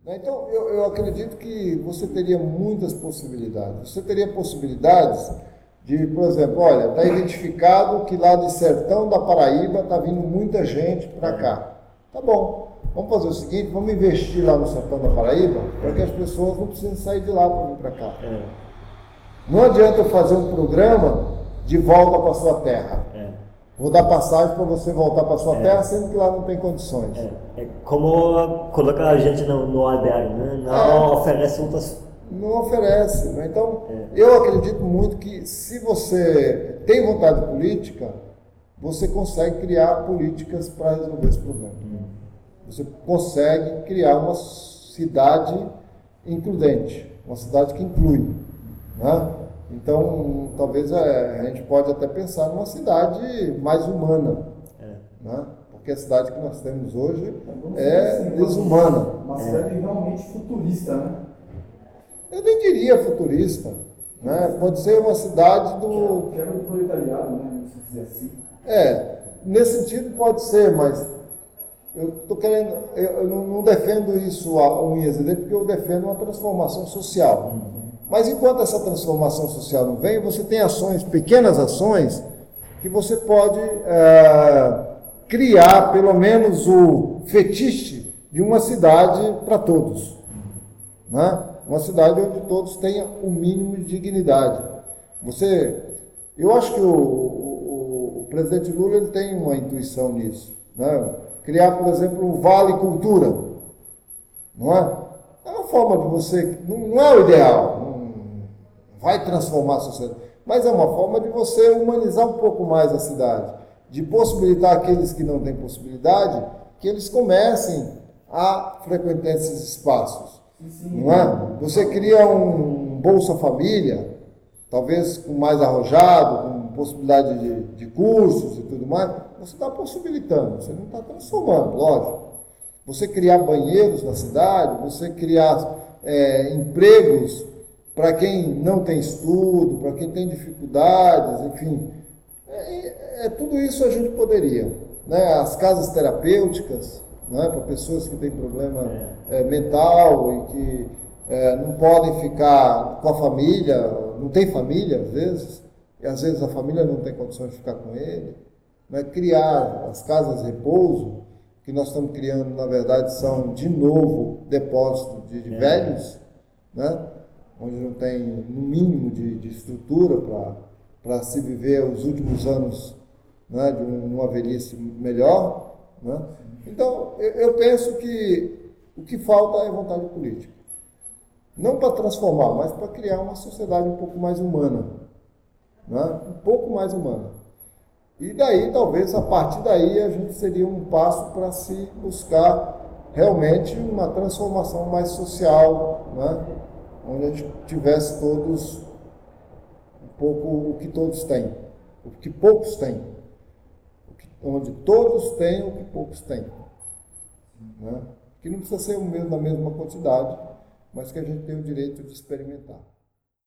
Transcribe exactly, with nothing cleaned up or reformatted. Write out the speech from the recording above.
Então, eu, eu acredito que você teria muitas possibilidades. Você teria possibilidades de, por exemplo, olha, está identificado que lá de Sertão da Paraíba está vindo muita gente para cá. Tá bom, vamos fazer o seguinte, vamos investir lá no Sertão da Paraíba para que as pessoas não precisem sair de lá para vir para cá. É. Não adianta eu fazer um programa de volta para sua terra. É. Vou dar passagem para você voltar para sua é. terra, sendo que lá não tem condições. É, é como colocar a gente no, no albergue, né? Não é. oferece outras... Não oferece. Né? Então, é. eu acredito muito que se você tem vontade política, você consegue criar políticas para resolver esse problema. Hum. Você consegue criar uma cidade includente, uma cidade que inclui. Né? Então, talvez é, a gente pode até pensar numa cidade mais humana, é. né? Porque a cidade que nós temos hoje é assim, desumana. Uma cidade é. realmente futurista, né? Eu nem diria futurista, né? Pode ser uma cidade do... Quebra do proletariado, né? Se dizer assim. É, nesse sentido pode ser, mas eu estou querendo, eu não, não defendo isso a unhas e dentes, porque eu defendo uma transformação social. Uhum. Mas enquanto essa transformação social não vem, você tem ações, pequenas ações, que você pode é, criar pelo menos o fetiche de uma cidade para todos. Né? Uma cidade onde todos tenham o mínimo de dignidade. Você, eu acho que o, o, o presidente Lula ele tem uma intuição nisso. Né? Criar, por exemplo, o Vale Cultura. Não é? É uma forma de você, não, não é o ideal, vai transformar a sociedade, mas é uma forma de você humanizar um pouco mais a cidade, de possibilitar aqueles que não têm possibilidade, que eles comecem a frequentar esses espaços, sim, não é? Você cria um Bolsa Família, talvez com mais arrojado, com possibilidade de, de cursos e tudo mais, você está possibilitando, você não está transformando, lógico. Você criar banheiros na cidade, você criar é, empregos para quem não tem estudo, para quem tem dificuldades, enfim, é, é, tudo isso a gente poderia. Né? As casas terapêuticas, né? Para pessoas que têm problema é, mental e que é, não podem ficar com a família, não tem família às vezes, e às vezes a família não tem condições de ficar com ele. Né? Criar as casas de repouso, que nós estamos criando, na verdade, são de novo depósitos de, de é. velhos, né? Onde não tem no mínimo de, de estrutura para se viver os últimos anos, né, de uma velhice melhor. Né? Então, eu, eu penso que o que falta é vontade política. Não para transformar, mas para criar uma sociedade um pouco mais humana. Né? Um pouco mais humana. E daí, talvez, a partir daí, a gente seria um passo para se buscar realmente uma transformação mais social, né? Onde a gente tivesse todos um pouco o que todos têm, o que poucos têm, o que, onde todos têm o que poucos têm. Né? Que não precisa ser o mesmo, da mesma quantidade, mas que a gente tem o direito de experimentar.